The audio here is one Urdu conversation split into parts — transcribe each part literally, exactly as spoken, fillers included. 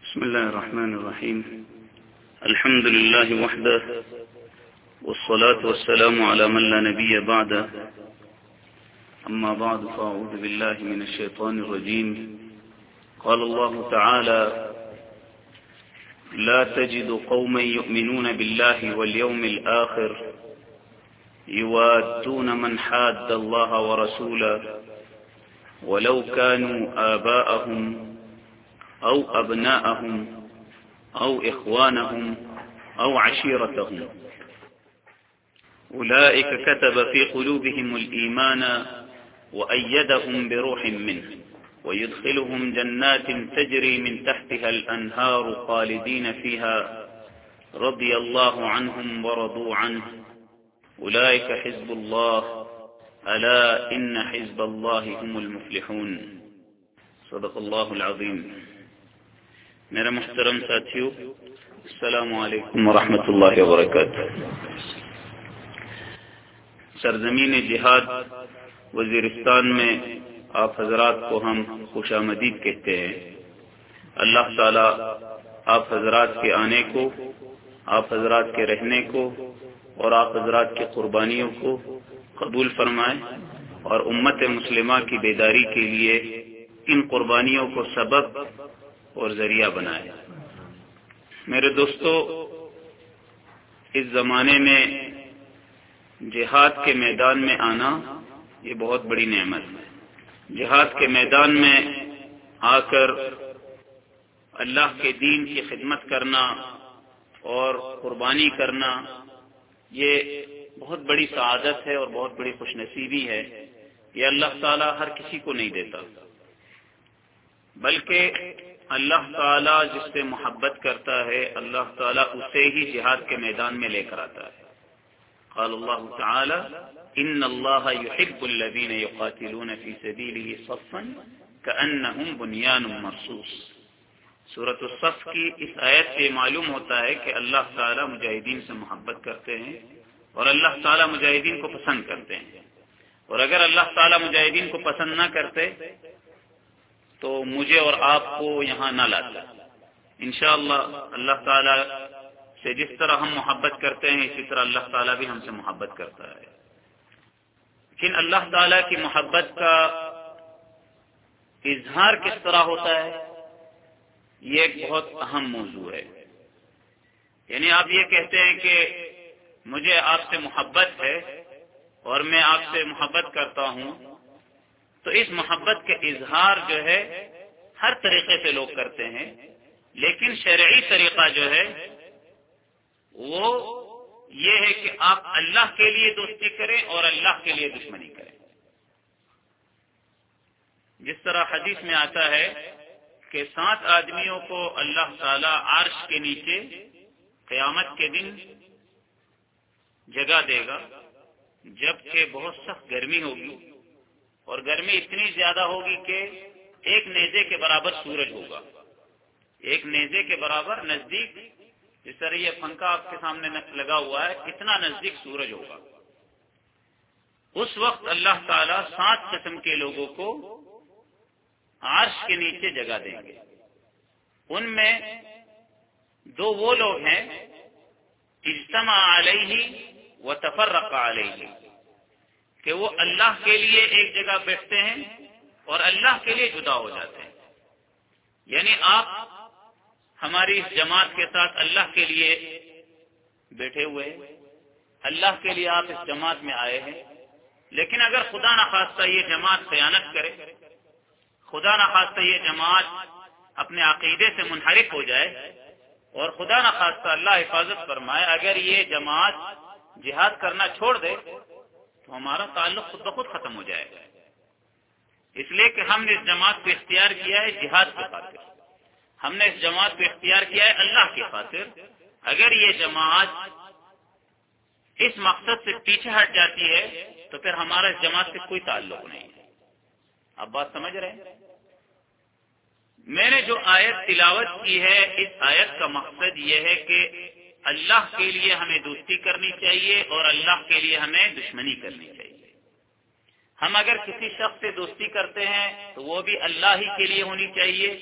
بسم الله الرحمن الرحيم. الحمد لله وحده، والصلاة والسلام على من لا نبي بعده. أما بعد، فأعوذ بالله من الشيطان الرجيم. قال الله تعالى: لا تجد قوما يؤمنون بالله واليوم الآخر يوادون من حاد الله ورسوله ولو كانوا آباءهم أو أبناءهم أو إخوانهم أو عشيرتهم أولئك كتب في قلوبهم الإيمان وأيدهم بروح منه ويدخلهم جنات تجري من تحتها الأنهار خالدين فيها رضي الله عنهم ورضوا عنه أولئك حزب الله ألا إن حزب الله هم المفلحون. صدق اللہ العظیم. میرے محترم ساتھیو، السلام علیکم ورحمۃ اللہ وبرکاتہ. سرزمین جہاد وزیرستان میں آپ حضرات کو ہم خوش آمدید کہتے ہیں. اللہ تعالی آپ حضرات کے آنے کو، آپ حضرات کے رہنے کو اور آپ حضرات کے قربانیوں کو قبول فرمائے اور امت مسلمہ کی بیداری کے لیے ان قربانیوں کو سبب اور ذریعہ بنائے. میرے دوستو، اس زمانے میں جہاد کے میدان میں آنا یہ بہت بڑی نعمت ہے. جہاد کے میدان میں آ کر اللہ کے دین کی خدمت کرنا اور قربانی کرنا یہ بہت بڑی سعادت ہے اور بہت بڑی خوش نصیبی ہے. یہ اللہ تعالیٰ ہر کسی کو نہیں دیتا، بلکہ اللہ تعالیٰ جس سے محبت کرتا ہے اللہ تعالیٰ اسے ہی جہاد کے میدان میں لے کر آتا ہے. قال اللہ تعالی: ان اللہ يحب الذین یقاتلون فی سبیلہ صفا کأنہم بنیان مرصوص. سورۃ الصف کی اس آیت سے معلوم ہوتا ہے کہ اللہ تعالیٰ مجاہدین سے محبت کرتے ہیں اور اللہ تعالیٰ مجاہدین کو پسند کرتے ہیں. اور اگر اللہ تعالیٰ مجاہدین کو پسند نہ کرتے تو مجھے اور آپ کو یہاں نہ لاتا. انشاءاللہ اللہ تعالیٰ سے جس طرح ہم محبت کرتے ہیں اسی طرح اللہ تعالیٰ بھی ہم سے محبت کرتا ہے. لیکن اللہ تعالیٰ کی محبت کا اظہار کس طرح ہوتا ہے یہ ایک بہت اہم موضوع ہے. یعنی آپ یہ کہتے ہیں کہ مجھے آپ سے محبت ہے اور میں آپ سے محبت کرتا ہوں، تو اس محبت کا اظہار جو ہے ہر طریقے سے لوگ کرتے ہیں، لیکن شرعی طریقہ جو ہے وہ یہ ہے کہ آپ اللہ کے لیے دوستی کریں اور اللہ کے لیے دشمنی کریں. جس طرح حدیث میں آتا ہے کہ سات آدمیوں کو اللہ تعالی عرش کے نیچے قیامت کے دن جگہ دے گا جبکہ بہت سخت گرمی ہوگی، اور گرمی اتنی زیادہ ہوگی کہ ایک نیزے کے برابر سورج ہوگا، ایک نیزے کے برابر نزدیک، جس طرح یہ پنکھا آپ کے سامنے لگا ہوا ہے اتنا نزدیک سورج ہوگا. اس وقت اللہ تعالیٰ سات قسم کے لوگوں کو عرش کے نیچے جگہ دیں گے. ان میں دو وہ لوگ ہیں اجتمع علیہ وتفرق علیہ، کہ وہ اللہ کے لیے ایک جگہ بیٹھتے ہیں اور اللہ کے لیے جدا ہو جاتے ہیں. یعنی آپ ہماری اس جماعت کے ساتھ اللہ کے لیے بیٹھے ہوئے ہیں، اللہ کے لیے آپ اس جماعت میں آئے ہیں، لیکن اگر خدا نخواستہ یہ جماعت خیانت کرے، خدا نخواستہ یہ جماعت اپنے عقیدے سے منحرف ہو جائے، اور خدا نخواستہ اللہ حفاظت فرمائے اگر یہ جماعت جہاد کرنا چھوڑ دے تو ہمارا تعلق خود بخود ختم ہو جائے گا. اس لیے کہ ہم نے اس جماعت کو اختیار کیا ہے جہاد کی خاطر، ہم نے اس جماعت کو اختیار کیا ہے اللہ کی خاطر. اگر یہ جماعت اس مقصد سے پیچھے ہٹ جاتی ہے تو پھر ہمارا اس جماعت سے کوئی تعلق نہیں ہے. آپ بات سمجھ رہے ہیں؟ میں نے جو آیت تلاوت کی ہے اس آیت کا مقصد یہ ہے کہ اللہ کے لیے ہمیں دوستی کرنی چاہیے اور اللہ کے لیے ہمیں دشمنی کرنی چاہیے. ہم اگر کسی شخص سے دوستی کرتے ہیں تو وہ بھی اللہ ہی کے لیے ہونی چاہیے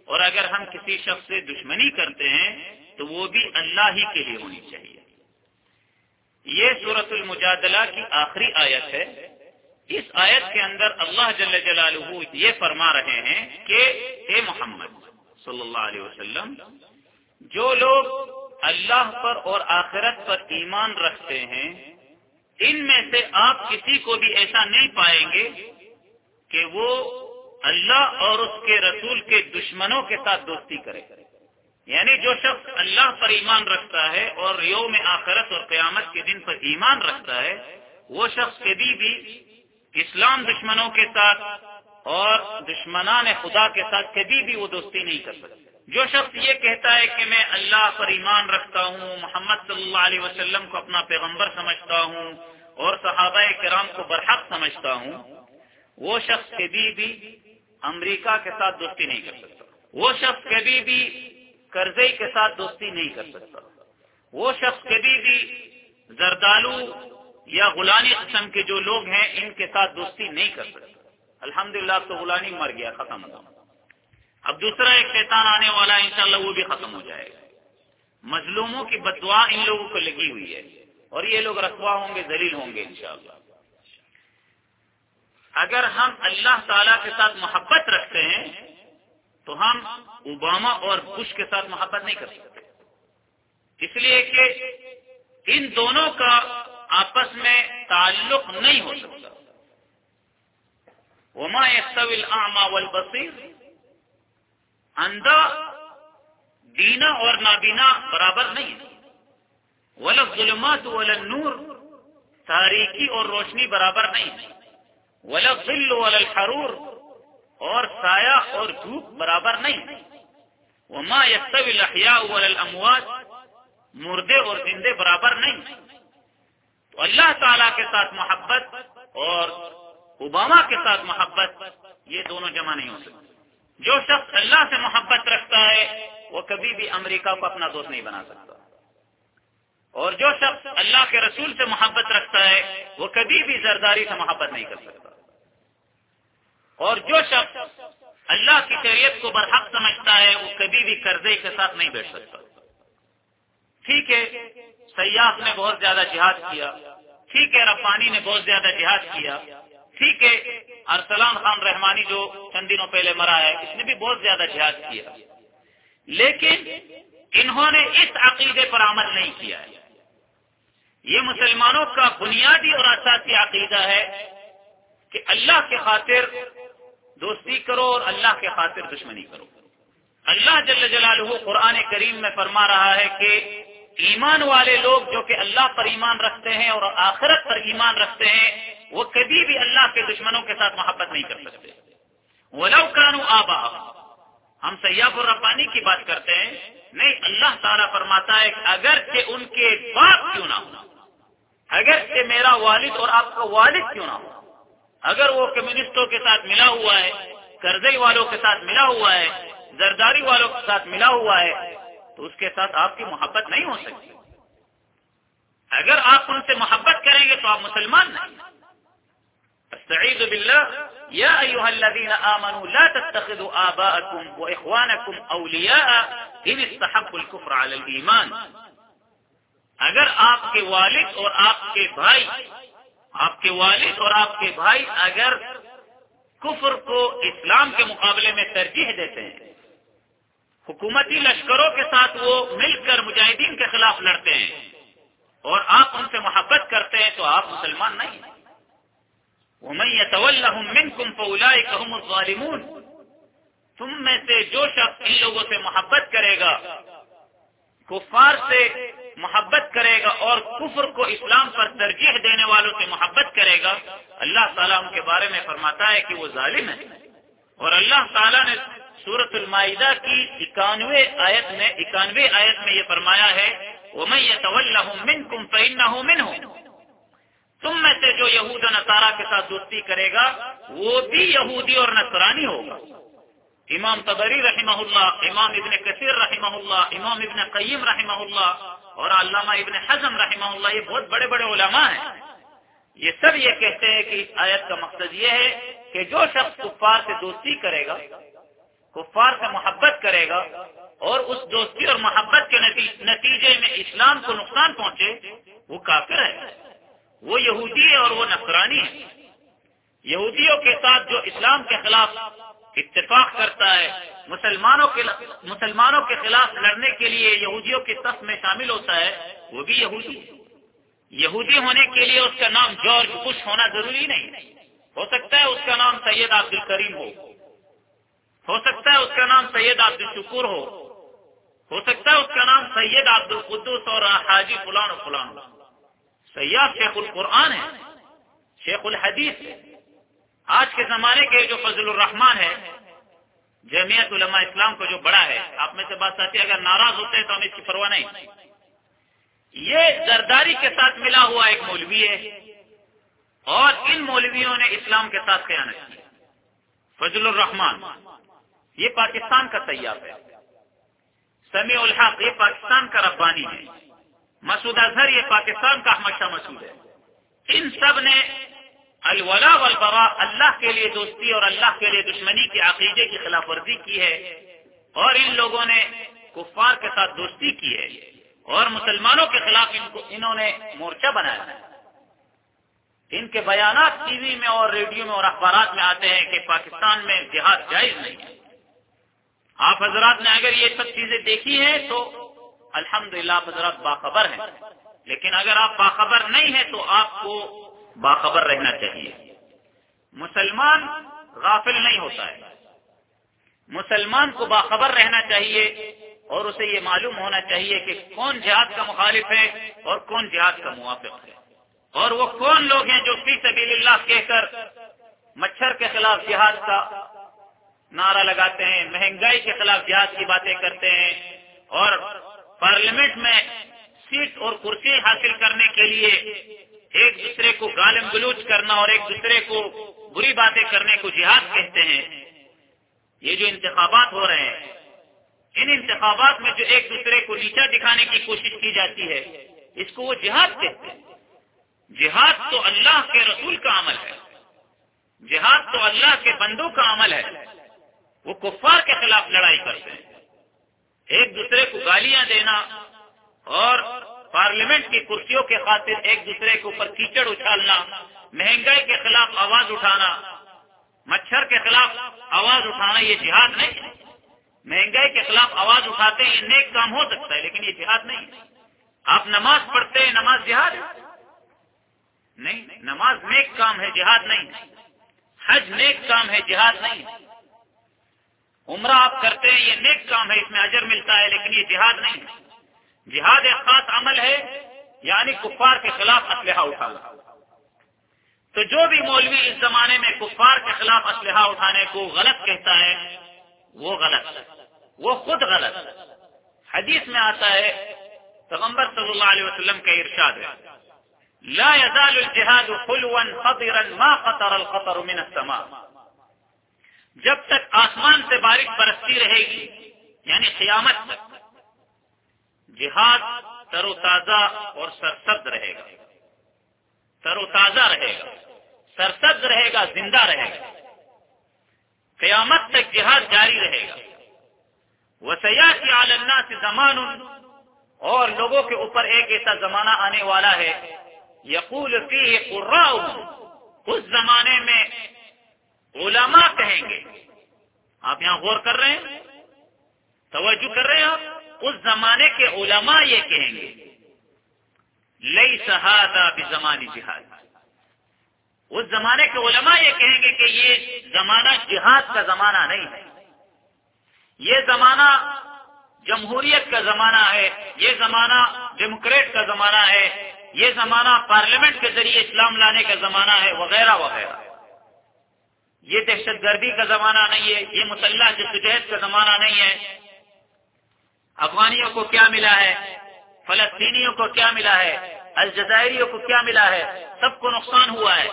اور اگر ہم کسی شخص سے دشمنی کرتے ہیں تو وہ بھی اللہ ہی کے لیے ہونی چاہیے۔ یہ سورۃ المجادلہ کی آخری آیت ہے۔ اس آیت کے اندر اللہ جل جلالہ یہ فرما رہے ہیں کہ اے محمد صلی اللہ علیہ وسلم، جو لوگ اللہ پر اور آخرت پر ایمان رکھتے ہیں، ان میں سے آپ کسی کو بھی ایسا نہیں پائیں گے کہ وہ اللہ اور اس کے رسول کے دشمنوں کے ساتھ دوستی کرے۔ یعنی جو شخص اللہ پر ایمان رکھتا ہے اور یوم آخرت اور قیامت کے دن پر ایمان رکھتا ہے، وہ شخص کبھی بھی اسلام دشمنوں کے ساتھ اور دشمنان خدا کے ساتھ کبھی بھی وہ دوستی نہیں کر سکتا۔ جو شخص یہ کہتا ہے کہ میں اللہ پر ایمان رکھتا ہوں، محمد صلی اللہ علیہ وسلم کو اپنا پیغمبر سمجھتا ہوں اور صحابہ کرام کو برحق سمجھتا ہوں، وہ شخص کبھی بھی امریکہ کے ساتھ دوستی نہیں کر سکتا۔ وہ شخص کبھی بھی کرزئی کے ساتھ دوستی نہیں کر سکتا۔ وہ شخص کبھی بھی زردالو یا غلانی قسم کے جو لوگ ہیں ان کے ساتھ دوستی نہیں کر سکتا۔ الحمدللہ تو غلانی مر گیا، ختم ہوا۔ اب دوسرا ایک شیطان آنے والا ہے، انشاءاللہ وہ بھی ختم ہو جائے گا۔ مظلوموں کی بددعا ان لوگوں کو لگی ہوئی ہے اور یہ لوگ رسوا ہوں گے، ذلیل ہوں گے انشاءاللہ۔ اگر ہم اللہ تعالی کے ساتھ محبت رکھتے ہیں تو ہم اوباما اور بش کے ساتھ محبت نہیں کر سکتے، اس لیے کہ ان دونوں کا آپس میں تعلق نہیں ہو سکتا۔ وما يستوي الاعمى والبصير، اندھا بینا اور نابینا برابر نہیں ہے۔ ولا الظلمات ولا النور، تاریکی اور روشنی برابر نہیں ہے۔ ولا الظل ولا الحرور، اور سایہ اور دھوپ برابر نہیں ہے۔ وما يستوي الاحياء ولا الاموات، مردے اور زندے برابر نہیں ہیں۔ تو اللہ تعالی کے ساتھ محبت اور اوباما کے ساتھ محبت یہ دونوں جمع نہیں ہو سکتے۔ جو شخص اللہ سے محبت رکھتا ہے وہ کبھی بھی امریکہ کو اپنا دوست نہیں بنا سکتا، اور جو شخص اللہ کے رسول سے محبت رکھتا ہے وہ کبھی بھی زرداری سے محبت نہیں کر سکتا، اور جو شخص اللہ کی شریعت کو برحق سمجھتا ہے وہ کبھی بھی قرضے کے ساتھ نہیں بیٹھ سکتا۔ ٹھیک ہے، سیاف نے بہت زیادہ جہاد کیا، ٹھیک ہے، ربانی نے بہت زیادہ جہاد کیا، ٹھیک ہے، ارسلان خان رحمانی جو چند دنوں پہلے مرا ہے اس نے بھی بہت زیادہ جہاد کیا، لیکن انہوں نے اس عقیدے پر عمل نہیں کیا ہے۔ یہ مسلمانوں کا بنیادی اور اساسی عقیدہ ہے کہ اللہ کے خاطر دوستی کرو اور اللہ کے خاطر دشمنی کرو۔ اللہ جل جلالہ قرآن کریم میں فرما رہا ہے کہ ایمان والے لوگ جو کہ اللہ پر ایمان رکھتے ہیں اور آخرت پر ایمان رکھتے ہیں وہ کبھی بھی اللہ کے دشمنوں کے ساتھ محبت نہیں کر سکتے۔ وَلَوْ كَانُوا آبَاءَهُمْ، ہم سیاف الربانی کی بات کرتے ہیں، نہیں، اللہ تعالیٰ فرماتا ہے کہ اگرچہ ان کے باپ کیوں نہ ہو، اگرچہ میرا والد اور آپ کا والد کیوں نہ ہو، اگر وہ کمیونسٹوں کے ساتھ ملا ہوا ہے، قرضئی والوں کے ساتھ ملا ہوا ہے، زرداری والوں کے ساتھ ملا ہوا ہے، تو اس کے ساتھ آپ کی محبت نہیں ہو سکتی۔ اگر آپ ان سے محبت کریں گے تو آپ مسلمان نہیں۔ استعیذ باللہ، یا ایھا الذین آمنوا لا تتخذوا آباءکم واخوانکم اولیاء ان استحبوا الکفر علی الایمان۔ اگر آپ کے والد اور آپ کے بھائی آپ کے والد اور آپ کے بھائی اگر کفر کو اسلام کے مقابلے میں ترجیح دیتے ہیں، حکومتی لشکروں کے ساتھ وہ مل کر مجاہدین کے خلاف لڑتے ہیں اور آپ ان سے محبت کرتے ہیں تو آپ مسلمان نہیں ہیں۔ وَمَن يَتَوَلَّهُم مِّنكُمْ فَأُولَٰئِكَ هُمُ الظَّالِمُونَ، تم میں سے جو شخص ان لوگوں سے محبت کرے گا، کفار سے محبت کرے گا اور کفر کو اسلام پر ترجیح دینے والوں سے محبت کرے گا، اللہ تعالیٰ ان کے بارے میں فرماتا ہے کہ وہ ظالم ہے۔ اور اللہ تعالیٰ نے سورۃ المائدہ کی اکانوے آیت میں اکانوے آیت میں یہ فرمایا ہے وَمَن يَتَوَلَّهُم مِّنكُمْ فَإِنَّهُ مِنْهُمْ، تم میں سے جو یہود و نصارہ کے ساتھ دوستی کرے گا وہ بھی یہودی اور نصرانی ہوگا۔ امام طبری رحمہ اللہ، امام ابن کثیر رحمہ اللہ، امام ابن قیم رحمہ اللہ اور علامہ ابن حزم رحمہ اللہ، یہ بہت بڑے بڑے علماء ہیں، یہ سب یہ کہتے ہیں کہ اس آیت کا مقصد یہ ہے کہ جو شخص کفار سے دوستی کرے گا، کفار سے محبت کرے گا اور اس دوستی اور محبت کے نتیجے میں اسلام کو نقصان پہنچے، وہ کافر ہے، وہ یہودی ہے اور وہ نصرانی ہے۔ یہودیوں کے ساتھ جو اسلام کے خلاف اتفاق کرتا ہے، مسلمانوں کے مسلمانوں کے خلاف لڑنے کے لیے یہودیوں کے صف میں شامل ہوتا ہے، وہ بھی یہودی ہے۔ یہودی ہونے کے لیے اس کا نام جارج بش ہونا ضروری نہیں، ہو سکتا ہے اس کا نام سید عبد الکریم ہو ہو سکتا ہے اس کا نام سید عبد الشکور ہو ہو سکتا ہے اس کا نام سید عبد القدوس اور حاجی فلان و فلان ہو۔ سید شیخ القرآن ہے، شیخ الحدیث ہے۔ آج کے زمانے کے جو فضل الرحمان ہے، جمعیت علماء اسلام کو جو بڑا ہے، آپ میں سے بات ساتھی اگر ناراض ہوتے ہیں تو ہمیں اس کی پرواہ نہیں، یہ زرداری کے ساتھ ملا ہوا ایک مولوی ہے اور ان مولویوں نے اسلام کے ساتھ خیانت کی۔ فضل الرحمان یہ پاکستان کا سیاف ہے، سمیع الحق یہ پاکستان کا ربانی ہے، مسعود اظہر یہ پاکستان کا احمد شاہ مسعود ہے۔ ان سب نے الولا والبراء، اللہ کے لیے دوستی اور اللہ کے لیے دشمنی کے عقیدے کی خلاف ورزی کی ہے، اور ان لوگوں نے کفار کے ساتھ دوستی کی ہے اور مسلمانوں کے خلاف ان کو انہوں نے مورچہ بنایا ہے۔ ان کے بیانات ٹی وی میں اور ریڈیو میں اور اخبارات میں آتے ہیں کہ پاکستان میں جہاد جائز نہیں ہے۔ آپ حضرات نے اگر یہ سب چیزیں دیکھی ہیں تو الحمدللہ آپ حضرات باخبر ہیں، لیکن اگر آپ باخبر نہیں ہیں تو آپ کو باخبر رہنا چاہیے۔ مسلمان غافل نہیں ہوتا ہے، مسلمان کو باخبر رہنا چاہیے اور اسے یہ معلوم ہونا چاہیے کہ کون جہاد کا مخالف ہے اور کون جہاد کا موافق ہے، اور وہ کون لوگ ہیں جو فی سبیل اللہ کہہ کر مچھر کے خلاف جہاد کا نعرہ لگاتے ہیں، مہنگائی کے خلاف جہاد کی باتیں کرتے ہیں، اور پارلیمنٹ میں سیٹ اور کرسی حاصل کرنے کے لیے ایک دوسرے کو گالم گلوچ کرنا اور ایک دوسرے کو بری باتیں کرنے کو جہاد کہتے ہیں۔ یہ جو انتخابات ہو رہے ہیں، ان انتخابات میں جو ایک دوسرے کو نیچا دکھانے کی کوشش کی جاتی ہے، اس کو وہ جہاد کہتے ہیں۔ جہاد تو اللہ کے رسول کا عمل ہے، جہاد تو اللہ کے بندوں کا عمل ہے۔ وہ کفار کے خلاف لڑائی کرتے ہیں، ایک دوسرے کو گالیاں دینا اور پارلیمنٹ کی کرسیوں کے خاطر ایک دوسرے کے اوپر کیچڑ اچھالنا، مہنگائی کے خلاف آواز اٹھانا، مچھر کے خلاف آواز اٹھانا، یہ جہاد نہیں ہے۔ مہنگائی کے خلاف آواز اٹھاتے ہیں، یہ نیک کام ہو سکتا ہے لیکن یہ جہاد نہیں ہے۔ آپ نماز پڑھتے ہیں، نماز جہاد ہے؟ نہیں، نماز نیک کام ہے، جہاد نہیں۔ حج نیک کام ہے، جہاد نہیں۔ عمرہ آپ کرتے ہیں، یہ نیک کام ہے، اس میں اجر ملتا ہے لیکن یہ جہاد نہیں ہے۔ جہاد ایک خاص عمل ہے، یعنی کفار کے خلاف اسلحہ اٹھانا۔ تو جو بھی مولوی اس زمانے میں کفار کے خلاف اسلحہ اٹھانے کو غلط کہتا ہے، وہ غلط ہے، وہ خود غلط ہے۔ حدیث میں آتا ہے، پیغمبر صلی اللہ علیہ وسلم کا ارشاد ہے، لا يزال الجهاد خلوا خضرا ما قطر القطر من السماء۔ جب تک آسمان سے بارش برستی رہے گی، یعنی قیامت تک، جہاد تر و تازہ اور سرسبز رہے گا، تر و تازہ رہے گا، سرسبز رہے گا، زندہ رہے گا، قیامت تک جہاد جاری رہے گا۔ وَسَيَأْتِي عَلَى النَّاسِ زَمَانٌ، اور لوگوں کے اوپر ایک ایسا زمانہ آنے والا ہے، یقول فیہ قراء، اس زمانے میں علماء کہیں گے۔ آپ یہاں غور کر رہے ہیں، توجہ کر رہے ہیں آپ، اس زمانے کے علماء یہ کہیں گے، لیس ھذا بزمان جہاد، اس زمانے کے علماء یہ کہیں گے کہ یہ زمانہ جہاد کا زمانہ نہیں ہے، یہ زمانہ جمہوریت کا زمانہ ہے، یہ زمانہ ڈیموکریٹ کا زمانہ ہے، یہ زمانہ پارلیمنٹ کے ذریعے اسلام لانے کا زمانہ ہے، وغیرہ وغیرہ۔ یہ دہشت گردی کا زمانہ نہیں ہے، یہ مسلح جدوجہد کا زمانہ نہیں ہے۔ افغانیوں کو کیا ملا ہے، فلسطینیوں کو کیا ملا ہے، الجزائریوں کو کیا ملا ہے، سب کو نقصان ہوا ہے۔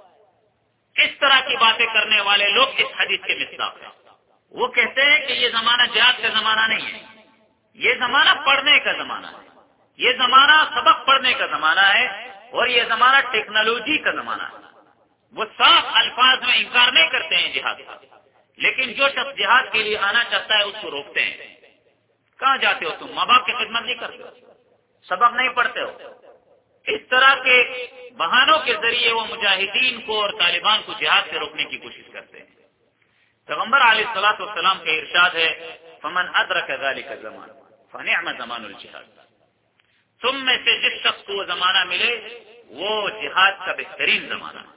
اس طرح کی باتیں کرنے والے لوگ اس حدیث کے مصداق ہیں۔ وہ کہتے ہیں کہ یہ زمانہ جہاد کا زمانہ نہیں ہے، یہ زمانہ پڑھنے کا زمانہ ہے، یہ زمانہ سبق پڑھنے کا زمانہ ہے، اور یہ زمانہ ٹیکنالوجی کا زمانہ ہے۔ وہ صاف الفاظ میں انکار نہیں کرتے ہیں جہاد کا، لیکن جو شخص جہاد کے لیے آنا چاہتا ہے اس کو روکتے ہیں. کہاں جاتے ہو تم؟ ماں باپ کی خدمت نہیں کرتے ہو، سبق نہیں پڑھتے ہو. اس طرح کے بہانوں کے ذریعے وہ مجاہدین کو اور طالبان کو جہاد سے روکنے کی کوشش کرتے ہیں. پیغمبر علیہ الصلوۃ والسلام کا ارشاد ہے فمن ادرک ذلک الزمان فنعم زمان الجہاد. تم میں سے جس شخص کو وہ زمانہ ملے وہ جہاد کا بہترین زمانہ ہے.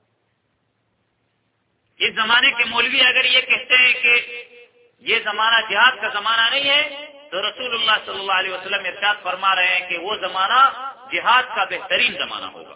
اس زمانے کے مولوی اگر یہ کہتے ہیں کہ یہ زمانہ جہاد کا زمانہ نہیں ہے تو رسول اللہ صلی اللہ علیہ وسلم ارشاد فرما رہے ہیں کہ وہ زمانہ جہاد کا بہترین زمانہ ہوگا.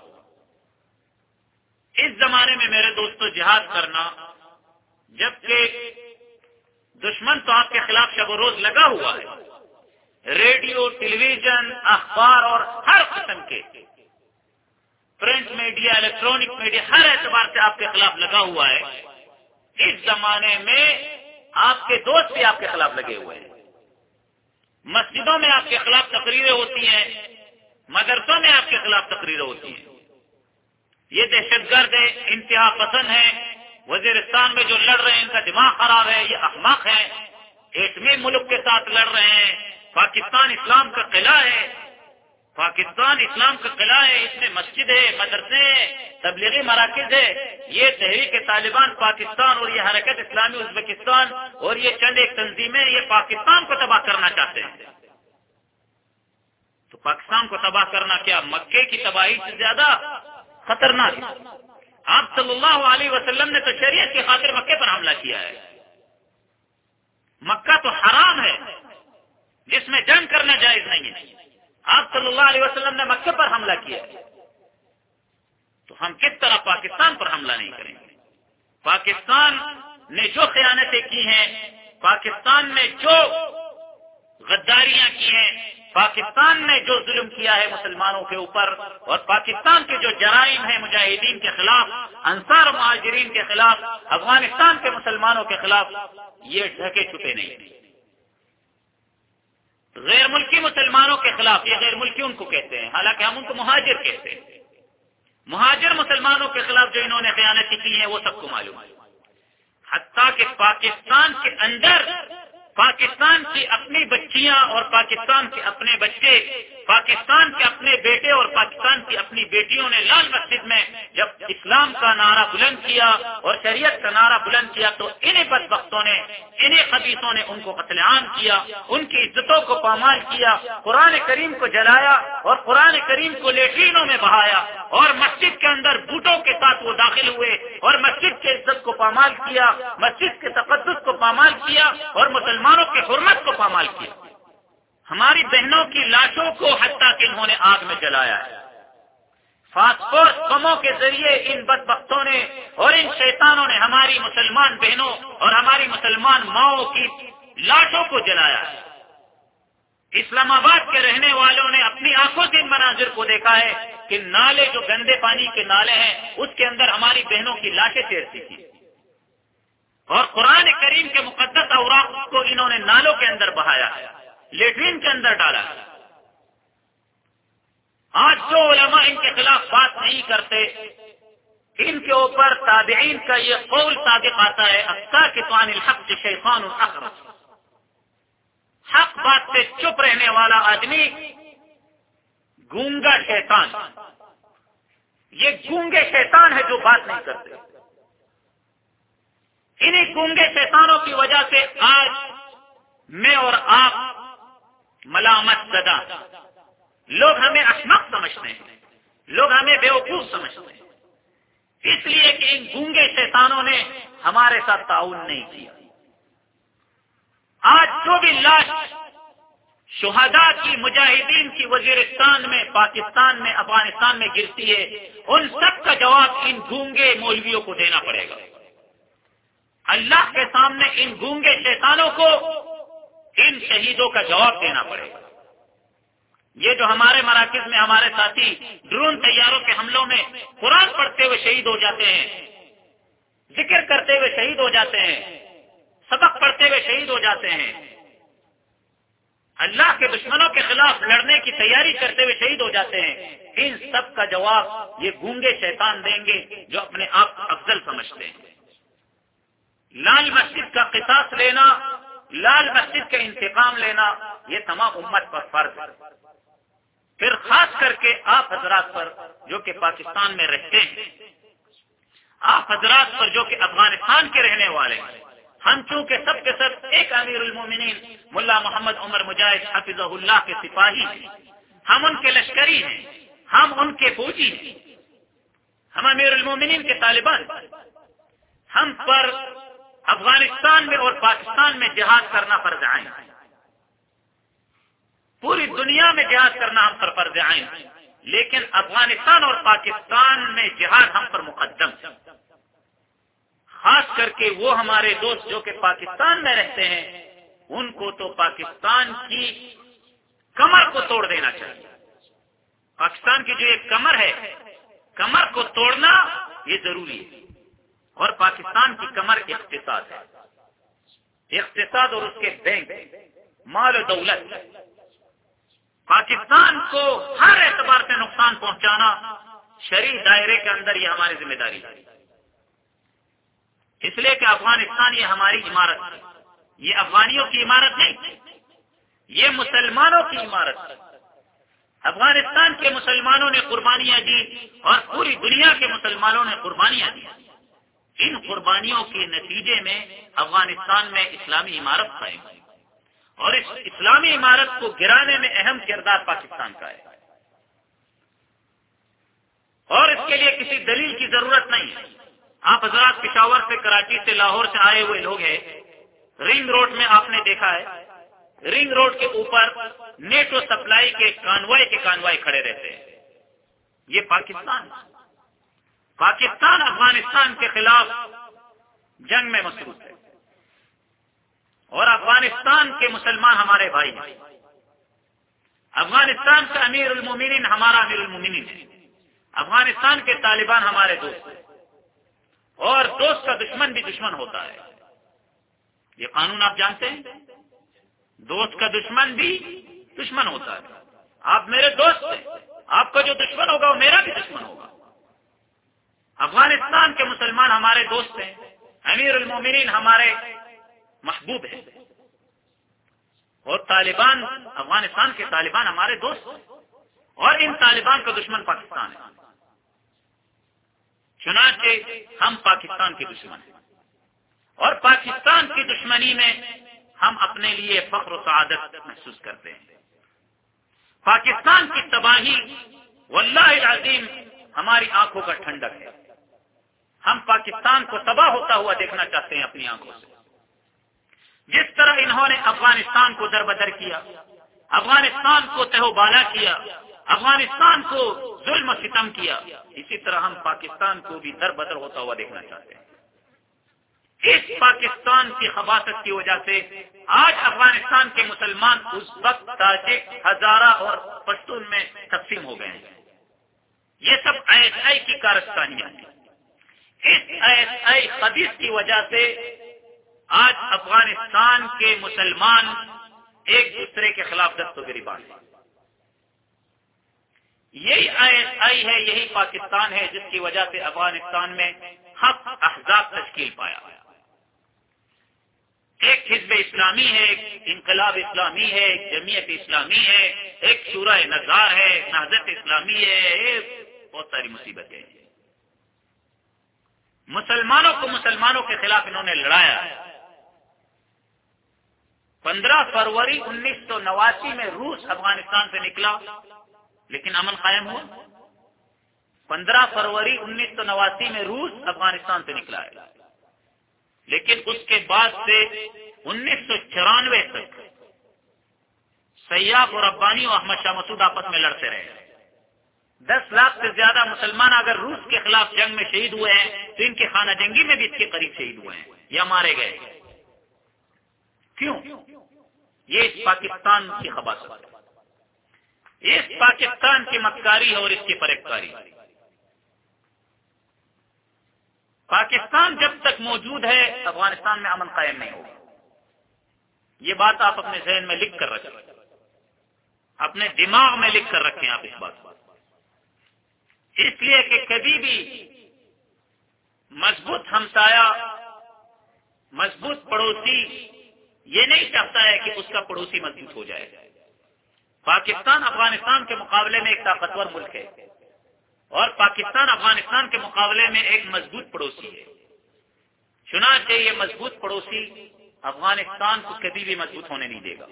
اس زمانے میں میرے دوستو جہاد کرنا، جبکہ دشمن تو آپ کے خلاف شب و روز لگا ہوا ہے، ریڈیو، ٹیلی ویژن، اخبار اور ہر قسم کے پرنٹ میڈیا، الیکٹرانک میڈیا ہر اعتبار سے آپ کے خلاف لگا ہوا ہے. اس زمانے میں آپ کے دوست بھی آپ کے خلاف لگے ہوئے ہیں. مسجدوں میں آپ کے خلاف تقریریں ہوتی ہیں، مدرسوں میں آپ کے خلاف تقریریں ہوتی ہیں. یہ دہشت گرد ہے، انتہا پسند ہے، وزیرستان میں جو لڑ رہے ہیں ان کا دماغ خراب ہے، یہ احمق ہے، ایٹمی ملک کے ساتھ لڑ رہے ہیں. پاکستان اسلام کا قلعہ ہے، پاکستان اسلام کا قلعہ ہے، اس میں مسجد ہے، مدرسے ہیں، تبلیغی مراکز ہے. یہ تحریک طالبان پاکستان اور یہ حرکت اسلامی ازبکستان اور یہ چند ایک تنظیمیں یہ پاکستان کو تباہ کرنا چاہتے ہیں. تو پاکستان کو تباہ کرنا کیا مکے کی تباہی سے زیادہ خطرناک ہے؟ آپ صلی اللہ علیہ وسلم نے تو شریعت کی خاطر مکے پر حملہ کیا ہے. مکہ تو حرام ہے جس میں جنگ کرنا جائز نہیں ہے. آپ صلی اللہ علیہ وسلم نے مکے پر حملہ کیا، تو ہم کس طرح پاکستان پر حملہ نہیں کریں گے؟ پاکستان نے جو خیانتیں کی ہیں، پاکستان نے جو غداریاں کی ہیں، پاکستان نے جو ظلم کیا ہے مسلمانوں کے اوپر، اور پاکستان کے جو جرائم ہیں مجاہدین کے خلاف، انصار و مہاجرین کے خلاف، افغانستان کے مسلمانوں کے خلاف، یہ ڈھکے چھپے نہیں ہیں. غیر ملکی مسلمانوں کے خلاف، یہ غیر ملکی ان کو کہتے ہیں، حالانکہ ہم ان کو مہاجر کہتے ہیں. مہاجر مسلمانوں کے خلاف جو انہوں نے خیانتیں کی ہیں وہ سب کو معلوم ہے. حتیٰ کہ پاکستان کے اندر پاکستان کی اپنی بچیاں اور پاکستان کے اپنے بچے، پاکستان کے اپنے بیٹے اور پاکستان کی اپنی بیٹیوں نے لال مسجد میں جب اسلام کا نعرہ بلند کیا اور شریعت کا نعرہ بلند کیا تو انہیں بدبختوں نے، انہیں خبیثوں نے ان کو قتل عام کیا، ان کی عزتوں کو پامال کیا، قرآن کریم کو جلایا اور قرآن کریم کو لیٹرینوں میں بہایا، اور مسجد کے اندر بوٹوں کے ساتھ وہ داخل ہوئے اور مسجد کی عزت کو پامال کیا، مسجد کے تقدس کو پامال کیا اور مسلمانوں کی حرمت کو پامال کیا. ہماری بہنوں کی لاشوں کو حتیٰ کہ انہوں نے آگ میں جلایا ہے. فاسفورس بموں کے ذریعے ان بدبختوں نے اور ان شیطانوں نے ہماری مسلمان بہنوں اور ہماری مسلمان ماؤں کی لاشوں کو جلایا ہے. اسلام آباد کے رہنے والوں نے اپنی آنکھوں سے ان مناظر کو دیکھا ہے کہ نالے جو گندے پانی کے نالے ہیں اس کے اندر ہماری بہنوں کی لاشیں تیرتی تھی، اور قرآن کریم کے مقدس اوراق کو انہوں نے نالوں کے اندر بہایا ہے، لیٹرین کے اندر ڈالا ہے. آج جو علماء ان کے خلاف بات نہیں کرتے، ان کے اوپر تابعین کا یہ قول صادق آتا ہے الساکت عن الحق شیطان اخرس. حق بات سے چپ رہنے والا آدمی گونگا شیطان، یہ گونگے شیطان ہے جو بات نہیں کرتے. انہیں گونگے شیطانوں کی وجہ سے آج میں اور آپ ملامت زدہ، لوگ ہمیں احمق سمجھتے ہیں، لوگ ہمیں بیوقوف سمجھتے ہیں، اس لیے کہ ان گونگے شیطانوں نے ہمارے ساتھ تعاون نہیں کیا. آج جو بھی لاش شہداء کی، مجاہدین کی وزیرستان میں، پاکستان میں، افغانستان میں گرتی ہے، ان سب کا جواب ان گونگے مولویوں کو دینا پڑے گا. اللہ کے سامنے ان گونگے شیطانوں کو ان شہیدوں کا جواب دینا پڑے گا. یہ جو ہمارے مراکز میں ہمارے ساتھی ڈرون طیاروں کے حملوں میں قرآن پڑھتے ہوئے شہید ہو جاتے ہیں، ذکر کرتے ہوئے شہید ہو جاتے ہیں، سبق پڑھتے ہوئے شہید ہو جاتے ہیں، اللہ کے دشمنوں کے خلاف لڑنے کی تیاری کرتے ہوئے شہید ہو جاتے ہیں، ان سب کا جواب یہ گونگے شیطان دیں گے جو اپنے آپ کو افضل سمجھتے ہیں. لال مسجد کا قصاص لینا، لال مسجد کا انتقام لینا، یہ تمام امت پر فرض ہے۔ پھر خاص کر کے آپ حضرات پر جو کہ پاکستان میں رہتے ہیں، آپ حضرات پر جو کہ افغانستان کے رہنے والے ہیں، ہم چونکہ سب کے سب ایک امیر المومنین ملا محمد عمر مجاہد حفظہ اللہ کے سپاہی ہیں، ہم ان کے لشکری ہیں، ہم ان کے فوجی ہیں، ہم امیر المومنین کے طالبان، ہم پر افغانستان میں اور پاکستان میں جہاد کرنا فرض عین ہے، پوری دنیا میں جہاد کرنا ہم پر فرض عین ہے، لیکن افغانستان اور پاکستان میں جہاد ہم پر مقدم ہے۔ خاص کر کے وہ ہمارے دوست جو کہ پاکستان میں رہتے ہیں، ان کو تو پاکستان کی کمر کو توڑ دینا چاہیے۔ پاکستان کی جو ایک کمر ہے، کمر کو توڑنا یہ ضروری ہے، اور پاکستان کی کمر اقتصاد ہے، اقتصاد اور اس کے بینک، مال و دولت۔ پاکستان کو ہر اعتبار سے نقصان پہنچانا شرعی دائرے کے اندر یہ ہماری ذمہ داری ہے، اس لیے کہ افغانستان یہ ہماری عمارت ہے، یہ افغانیوں کی عمارت نہیں، یہ مسلمانوں کی عمارت ہے۔ افغانستان کے مسلمانوں نے قربانیاں دی اور پوری دنیا کے مسلمانوں نے قربانیاں دی، ان قربانیوں کے نتیجے میں افغانستان میں اسلامی عمارت قائم ہوئی، اور اس اسلامی عمارت کو گرانے میں اہم کردار پاکستان کا ہے، اور اس کے لیے کسی دلیل کی ضرورت نہیں ہے۔ آپ حضرات پشاور سے، کراچی سے، لاہور سے آئے ہوئے لوگ ہیں، رنگ روڈ میں آپ نے دیکھا ہے، رنگ روڈ کے اوپر نیٹو سپلائی کے کانوائے کے کانوائے کھڑے رہتے ہیں، یہ پاکستان پاکستان افغانستان کے خلاف جنگ میں مصروف ہے، اور افغانستان کے مسلمان ہمارے بھائی ہیں، افغانستان کا امیر المومنین ہمارا امیر المومنین ہے، افغانستان کے طالبان ہمارے دوست ہیں، اور دوست کا دشمن بھی دشمن ہوتا ہے، یہ قانون آپ جانتے ہیں، دوست کا دشمن بھی دشمن ہوتا ہے۔ آپ میرے دوست ہیں، آپ کا جو دشمن ہوگا وہ میرا بھی دشمن ہوگا۔ افغانستان کے مسلمان ہمارے دوست ہیں، امیر المومنین ہمارے محبوب ہیں، اور طالبان، افغانستان کے طالبان ہمارے دوست ہیں، اور ان طالبان کا دشمن پاکستان ہے، چنانچہ ہم پاکستان کے دشمن ہیں، اور پاکستان کی دشمنی میں ہم اپنے لیے فخر و سعادت محسوس کرتے ہیں۔ پاکستان کی تباہی واللہ العظیم ہماری آنکھوں کا ٹھنڈک ہے، ہم پاکستان کو تباہ ہوتا ہوا دیکھنا چاہتے ہیں اپنی آنکھوں سے۔ جس طرح انہوں نے افغانستان کو در بدر کیا، افغانستان کو تہو بالا کیا، افغانستان کو ظلم و ستم کیا، اسی طرح ہم پاکستان کو بھی در بدر ہوتا ہوا دیکھنا چاہتے ہیں۔ اس پاکستان کی خباثت کی وجہ سے آج افغانستان کے مسلمان ازبک، تاجک، ہزارہ اور پشتون میں تقسیم ہو گئے ہیں، یہ سب آئی ایس آئی کی کارستانیاں ہیں۔ اس آئی ایس آئی خبیث کی وجہ سے آج افغانستان کے مسلمان ایک دوسرے کے خلاف دست و گریبان ہیں۔ یہی آئی ایس آئی ہے، یہی پاکستان ہے جس کی وجہ سے افغانستان میں حق احزاب تشکیل پایا، ایک حزب اسلامی ہے، ایک انقلاب اسلامی ہے، ایک جمعیت اسلامی ہے، ایک شورا نظار ہے، ایک نہضت اسلامی ہے، بہت ساری مصیبتیں ہیں۔ مسلمانوں کو مسلمانوں کے خلاف انہوں نے لڑایا۔ پندرہ فروری انیس سو نواسی میں روس افغانستان سے نکلا، لیکن امن قائم ہوا۔ پندرہ فروری انیس سو نواسی میں روس افغانستان سے نکلا ہے، لیکن اس کے بعد سے انیس سو چورانوے تک سیاف اور ربانی اور احمد شاہ مسعود آپس میں لڑتے رہے۔ دس لاکھ سے زیادہ مسلمان اگر روس کے خلاف جنگ میں شہید ہوئے ہیں تو ان کے خانہ جنگی میں بھی اس کے قریب شہید ہوئے ہیں یا مارے گئے۔ کیوں؟ یہ اس پاکستان کی خباثت ہے، اس پاکستان کی مکاری ہے اور اس کی فریب ہے۔ پاکستان جب تک موجود ہے افغانستان میں امن قائم نہیں ہوگا، یہ بات آپ اپنے ذہن میں لکھ کر رکھیں، اپنے دماغ میں لکھ کر رکھیں آپ اس بات کو، اس لیے کہ کبھی بھی مضبوط ہمسایہ مضبوط پڑوسی یہ نہیں چاہتا ہے کہ اس کا پڑوسی مضبوط ہو جائے. پاکستان افغانستان کے مقابلے میں ایک طاقتور ملک ہے اور پاکستان افغانستان کے مقابلے میں ایک مضبوط پڑوسی ہے. چنانچہ یہ مضبوط پڑوسی افغانستان کو کبھی بھی مضبوط ہونے نہیں دے گا.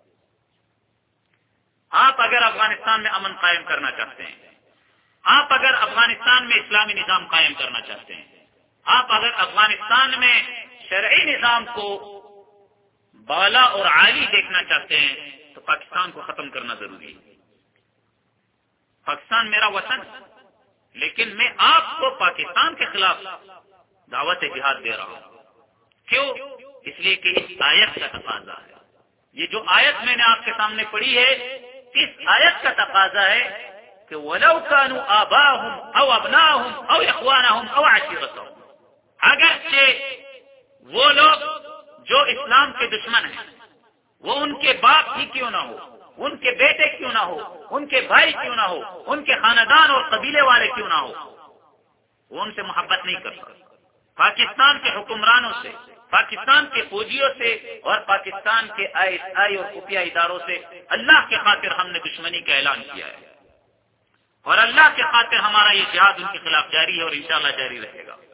آپ اگر افغانستان میں امن قائم کرنا چاہتے ہیں، آپ اگر افغانستان میں اسلامی نظام قائم کرنا چاہتے ہیں، آپ اگر افغانستان میں شرعی نظام کو بالا اور عالی دیکھنا چاہتے ہیں تو پاکستان کو ختم کرنا ضروری ہے. پاکستان میرا وطن، لیکن میں آپ کو پاکستان کے خلاف دعوت جہاد دے رہا ہوں. کیوں؟ اس لیے کہ اس آیت کا تقاضا ہے. یہ جو آیت میں نے آپ کے سامنے پڑھی ہے، اس آیت کا تقاضا ہے کہ وَلَوْ كَانُوا آبَاءَهُمْ أَوْ أَبْنَاءَهُمْ أَوْ إِخْوَانَهُمْ أَوْ عَشِيرَتَهُمْ، اگرچہ وہ لوگ جو اسلام کے دشمن ہیں، وہ ان کے باپ ہی کیوں نہ ہو، ان کے بیٹے کیوں نہ ہو، ان کے بھائی کیوں نہ ہو، ان کے خاندان اور قبیلے والے کیوں نہ ہو، وہ ان سے محبت نہیں کرتا. پاکستان کے حکمرانوں سے، پاکستان کے فوجیوں سے اور پاکستان کے آئی ایس آئی اور خفیہ اداروں سے اللہ کے خاطر ہم نے دشمنی کا اعلان کیا ہے، اور اللہ کے خاطر ہمارا یہ جہاد ان کے خلاف جاری ہے اور انشاءاللہ جاری رہے گا.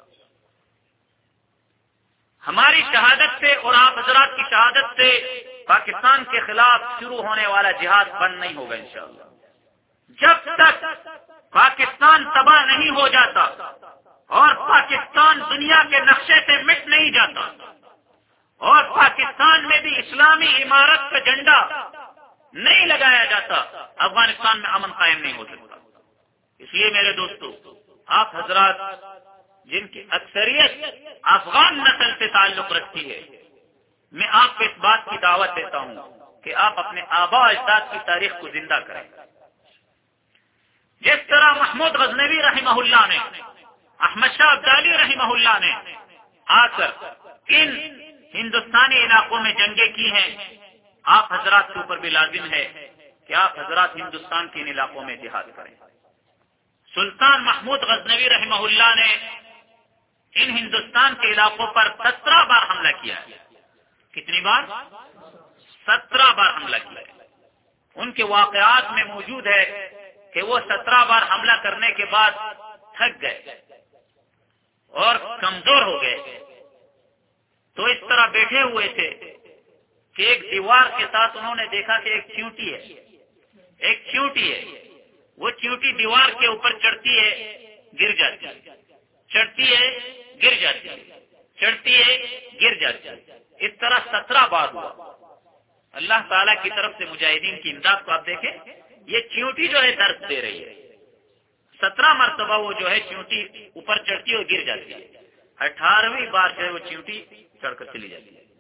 ہماری شہادت سے اور آپ حضرات کی شہادت سے پاکستان کے خلاف شروع ہونے والا جہاد بند نہیں ہوگا انشاءاللہ. جب تک پاکستان تباہ نہیں ہو جاتا اور پاکستان دنیا کے نقشے سے مٹ نہیں جاتا اور پاکستان میں بھی اسلامی عمارت کا جھنڈا نہیں لگایا جاتا، افغانستان میں امن قائم نہیں ہو سکتا. اس لیے میرے دوستو، آپ حضرات جن کی اکثریت افغان نسل سے تعلق رکھتی ہے، میں آپ کو اس بات کی دعوت دیتا ہوں کہ آپ اپنے آباء و اجداد کی تاریخ کو زندہ کریں. جس طرح محمود غزنوی رحمہ اللہ نے، احمد شاہ ابدالی رحمہ اللہ نے آ کر ان ہندوستانی علاقوں میں جنگیں کی ہیں، آپ حضرات کے اوپر بھی لازم ہے کہ آپ حضرات ہندوستان کے ان علاقوں میں جہاد کریں. سلطان محمود غزنوی رحمہ اللہ نے ان ہندوستان کے علاقوں پر سترہ بار حملہ کیا ہے. کتنی بار؟ سترہ بار حملہ کیا ہے. ان کے واقعات میں موجود ہے کہ وہ سترہ بار حملہ کرنے کے بعد تھک گئے اور کمزور ہو گئے، تو اس طرح بیٹھے ہوئے تھے کہ ایک دیوار کے ساتھ انہوں نے دیکھا کہ ایک چیونٹی ہے، ایک چیونٹی ہے، وہ چیونٹی دیوار کے اوپر چڑھتی ہے، گر جاتی ہے، چڑھتی ہے، گر جاتی ہے، چڑھتی ہے، گر جاتی ہے. اس طرح سترہ بار ہوا. اللہ تعالیٰ کی طرف سے مجاہدین کی امداد کو آپ دیکھیں، یہ چیونٹی جو ہے درد دے رہی ہے. سترہ مرتبہ وہ جو ہے چیونٹی اوپر چڑھتی ہے اور گر جاتی ہے. اٹھارہویں بار جو ہے وہ چیونٹی چڑھ کر چلی جاتی ہے.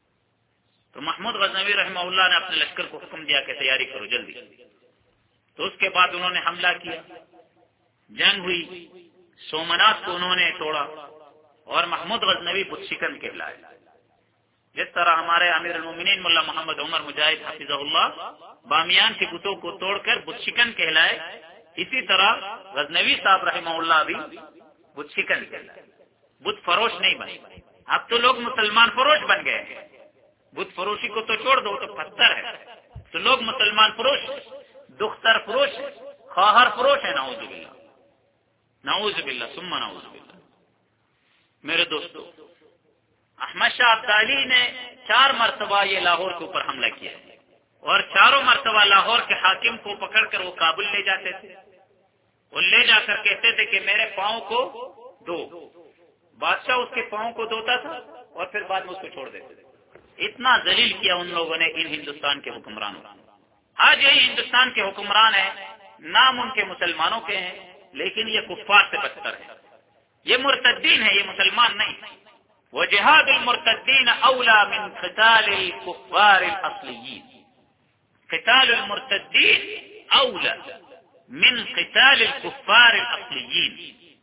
تو محمود غزنوی رحمہ اللہ نے اپنے لشکر کو حکم دیا کہ تیاری کرو جلدی. تو اس کے بعد انہوں نے حملہ کیا، جنگ ہوئی، سومنات کو انہوں نے توڑا اور محمود غزنوی بت شکن کہلائے. جس طرح ہمارے امیر المومنین ملا محمد عمر مجاہد حفظہ اللہ بامیان کے بتوں کو توڑ کر بت شکن کہلائے، اسی طرح غزنوی صاحب رحمہ اللہ بھی بت شکن کہلائے. بت فروش نہیں بنے. اب تو لوگ مسلمان فروش بن گئے ہیں. بت فروشی کو تو چھوڑ دو، تو پتھر ہے، تو لوگ مسلمان فروش، دختر فروش، خواہر فروش ہے. نعوذ باللہ، نعوذ باللہ ثم نعوذ باللہ. میرے دوستو، احمد شاہ ابدالی نے چار مرتبہ یہ لاہور کے اوپر حملہ کیا اور چاروں مرتبہ لاہور کے حاکم کو پکڑ کر وہ کابل لے جاتے تھے. وہ لے جا کر کہتے تھے کہ میرے پاؤں کو دو. بادشاہ اس کے پاؤں کو دھوتا تھا اور پھر بعد میں اس کو چھوڑ دیتے تھے. اتنا ذلیل کیا ان لوگوں نے ان ہندوستان کے حکمرانوں. آج یہی ہندوستان کے حکمران ہیں، نام ان کے مسلمانوں کے ہیں لیکن یہ کفار سے بدتر ہے. یہ مرتدین ہے، یہ مسلمان نہیں. وجہاد المرتدین اولا من قتال الكفار الاصلیین. قتال المرتدین اولا من قتال الكفار الاصلیین.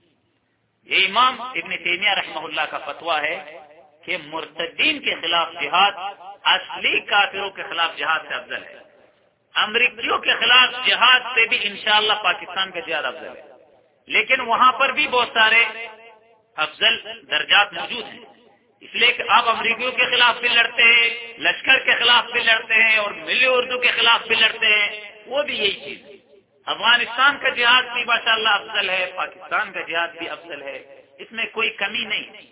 یہ امام ابن تیمیہ رحمہ اللہ کا فتویٰ ہے کہ مرتدین کے خلاف جہاد اصلی کافروں کے خلاف جہاد سے افضل ہے. امریکیوں کے خلاف جہاد سے بھی انشاءاللہ پاکستان کا جہاد افضل ہے، لیکن وہاں پر بھی بہت سارے افضل درجات موجود ہیں. اس لیے کہ آپ امریکیوں کے خلاف بھی لڑتے ہیں، لشکر کے خلاف بھی لڑتے ہیں، اور ملی اردو کے خلاف بھی لڑتے ہیں، وہ بھی یہی چیز ہے۔ افغانستان کا جہاد بھی ماشاء اللہ افضل ہے، پاکستان کا جہاد بھی افضل ہے، اس میں کوئی کمی نہیں۔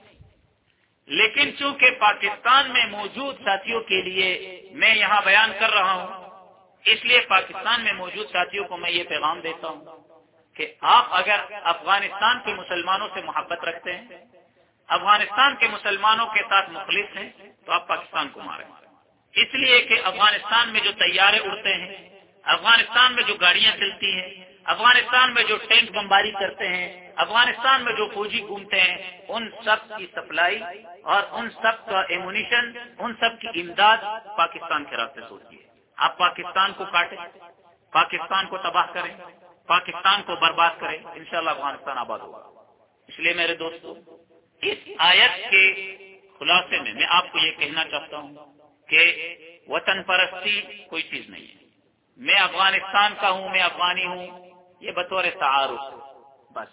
لیکن چونکہ پاکستان میں موجود ساتھیوں کے لیے میں یہاں بیان کر رہا ہوں، اس لیے پاکستان میں موجود ساتھیوں کو میں یہ پیغام دیتا ہوں کہ آپ اگر افغانستان کے مسلمانوں سے محبت رکھتے ہیں، افغانستان کے مسلمانوں کے ساتھ مخلص ہیں، تو آپ پاکستان کو ماریں۔ اس لیے کہ افغانستان میں جو طیارے اڑتے ہیں، افغانستان میں جو گاڑیاں چلتی ہیں، افغانستان میں جو ٹینک بمباری کرتے ہیں، افغانستان میں جو فوجی گھومتے ہیں، ان سب کی سپلائی اور ان سب کا ایمونیشن، ان سب کی امداد پاکستان کے راستے سے ہوتی ہے۔ آپ پاکستان کو کاٹیں، پاکستان کو تباہ کریں، پاکستان کو برباد کریں، انشاءاللہ افغانستان آباد ہوگا۔ اس لیے میرے دوستو، اس آیت کے خلاصے میں میں آپ کو یہ کہنا چاہتا ہوں کہ وطن پرستی کوئی چیز نہیں ہے۔ میں افغانستان کا ہوں، میں افغانی ہوں، یہ بطور تعارف بس،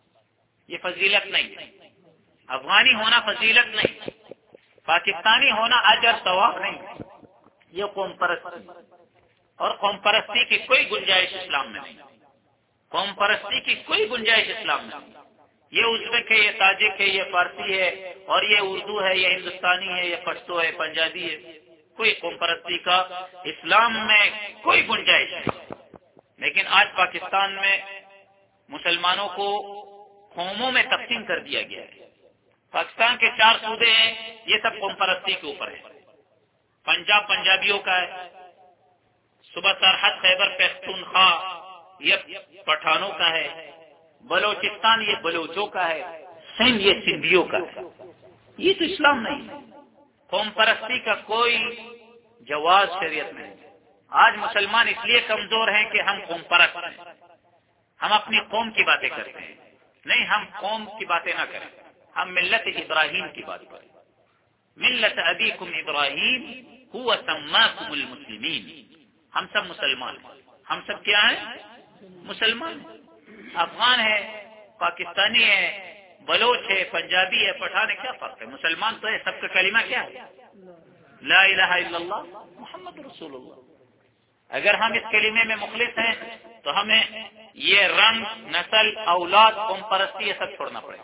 یہ فضیلت نہیں ہے۔ افغانی ہونا فضیلت نہیں، پاکستانی ہونا اجر ثواب نہیں، یہ قوم پرستی، اور قوم پرستی کی کوئی گنجائش اسلام میں نہیں، قوم پرستی کی کوئی گنجائش اسلام میں نہیں۔ یہ ازبک ہے، یہ تاجک ہے، یہ فارسی ہے، اور یہ اردو ہے، یہ ہندوستانی ہے، یہ پشتو ہے، پنجابی ہے، کوئی قوم پرستی کا اسلام میں کوئی گنجائش نہیں۔ لیکن آج پاکستان میں مسلمانوں کو قوموں میں تقسیم کر دیا گیا ہے۔ پاکستان کے چار صوبے ہیں، یہ سب قوم پرستی کے اوپر ہے۔ پنجاب پنجابیوں کا ہے، صوبہ سرحد خیبر پختونخوا یہ پٹھانوں کا ہے، بلوچستان یہ بلوچوں کا ہے، سندھ یہ سندھیوں کا ہے۔ یہ تو اسلام نہیں ہے، قوم پرستی کا کوئی جواز شریعت میں نہیں۔ آج مسلمان اس لیے کمزور ہیں کہ ہم قوم پرست ہیں، ہم اپنی قوم کی باتیں کرتے ہیں۔ نہیں، ہم قوم کی باتیں نہ کریں، ہم ملت ابراہیم کی بات کریں۔ ملت ابیکم ابراہیم هو سماکم المسلمین، ہم سب مسلمان ہیں۔ ہم سب کیا ہیں؟ مسلمان ہیں۔ افغان ہے، پاکستانی ہے، بلوچ ہے، پنجابی ہے، پٹھان ہے، کیا فرق ہے؟ مسلمان تو ہے، سب کا کلمہ کیا ہے؟ لا الہ الا اللہ محمد رسول اللہ۔ اگر ہم اس کلمے میں مخلص ہیں تو ہمیں یہ رنگ، نسل، اولاد، قوم پرستی یہ سب چھوڑنا پڑے گا۔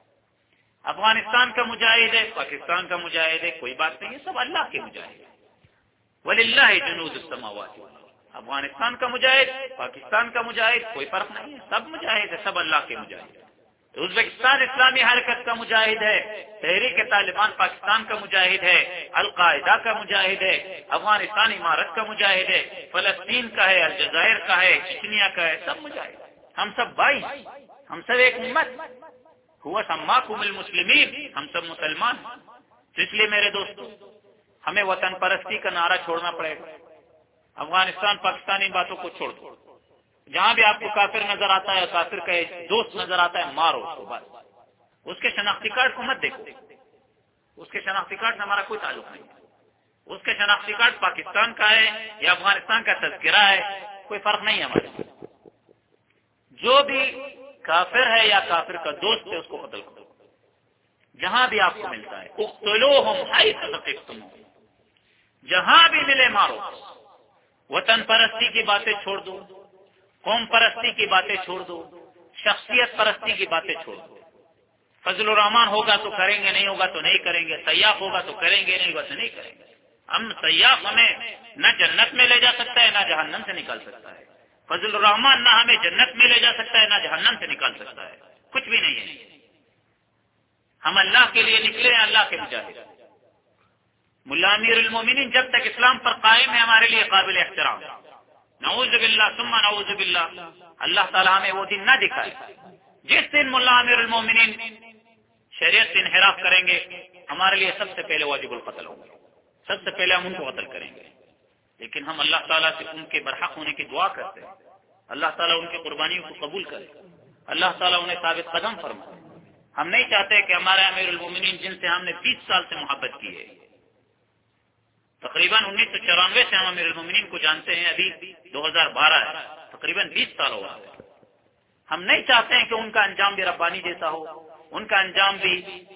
افغانستان کا مجاہد ہے، پاکستان کا مجاہد ہے، کوئی بات نہیں، یہ سب اللہ کے مجاہد ہیں۔ وَلِلَّهِ جُنُودُ السَّمَاوَاتِ وَالْأَرْضِ، افغانستان کا مجاہد، پاکستان کا مجاہد، کوئی فرق نہیں ہے، سب مجاہد ہے، سب اللہ کے مجاہد ہیں۔ ازبکستان اسلامی حرکت کا مجاہد ہے، تحریک طالبان پاکستان کا مجاہد ہے، القاعدہ کا مجاہد ہے، افغانستان امارت کا مجاہد ہے، فلسطین کا ہے، الجزائر کا ہے، چچنیا کا ہے، سب مجاہد۔ ہم سب بھائی، ہم سب ایک امت، ہوا سماکم المسلمین، ہم سب مسلمان ہیں۔ تو اس لیے میرے دوستو، ہمیں وطن پرستی کا نعرہ چھوڑنا پڑے گا۔ افغانستان پاکستانی باتوں کو چھوڑ دو، جہاں بھی آپ کو کافر نظر آتا ہے، کافر کا دوست نظر آتا ہے، مارو اس کو، بس۔ اس کے شناختی کارڈ کو مت دیکھو، اس کے شناختی کارڈ سے ہمارا کوئی تعلق نہیں۔ اس کے شناختی کارڈ پاکستان کا ہے یا افغانستان کا تذکرہ ہے، کوئی فرق نہیں ہے ہمارے۔ جو بھی کافر ہے یا کافر کا دوست ہے، اس کو قتل کرو جہاں بھی آپ کو ملتا ہے۔ اقتلوہم حیث ثقفتموہم، جہاں بھی ملے مارو۔ وطن پرستی کی باتیں چھوڑ دو، قوم پرستی کی باتیں چھوڑ دو، شخصیت پرستی کی باتیں چھوڑ دو۔ فضل الرحمان ہوگا تو کریں گے، نہیں ہوگا تو نہیں کریں گے، سیاف ہوگا تو کریں گے، نہیں ہوگا تو نہیں کریں گے۔ ہم سیاف ہمیں نہ جنت میں لے جا سکتا ہے، نہ جہنم سے نکال سکتا ہے۔ فضل الرحمان نہ ہمیں جنت میں لے جا سکتا ہے، نہ جہنم سے نکال سکتا ہے، کچھ بھی نہیں ہے۔ ہم اللہ کے لیے نکلے ہیں، اللہ کے مجاہد۔ ملا امیر المومنین جب تک اسلام پر قائم ہے ہمارے لیے قابل احترام۔ نعوذ باللہ ثم نعوذ باللہ، اللہ تعالیٰ ہمیں وہ دن نہ دکھائے جس دن ملا امیر المومنین شریعت سے انحراف کریں گے، ہمارے لیے سب سے پہلے واجب القتل ہوں گے، سب سے پہلے ہم ان کو قتل کریں گے۔ لیکن ہم اللہ تعالیٰ سے ان کے برحق ہونے کی دعا کرتے ہیں، اللہ تعالیٰ ان کی قربانیوں کو قبول کرے، اللہ تعالیٰ انہیں ثابت قدم فرمائے۔ ہم نہیں چاہتے کہ ہمارے امیر المومنین جن سے ہم نے بیس سال سے محبت کی ہے، تقریباً انیس سو چورانوے سے ہم امیر المومنین کو جانتے ہیں، ابھی دو ہزار بارہ ہے، تقریباً بیس سال ہوا ہے۔ ہم نہیں چاہتے ہیں کہ ان کا انجام بھی ربانی جیسا ہو، ان کا انجام بھی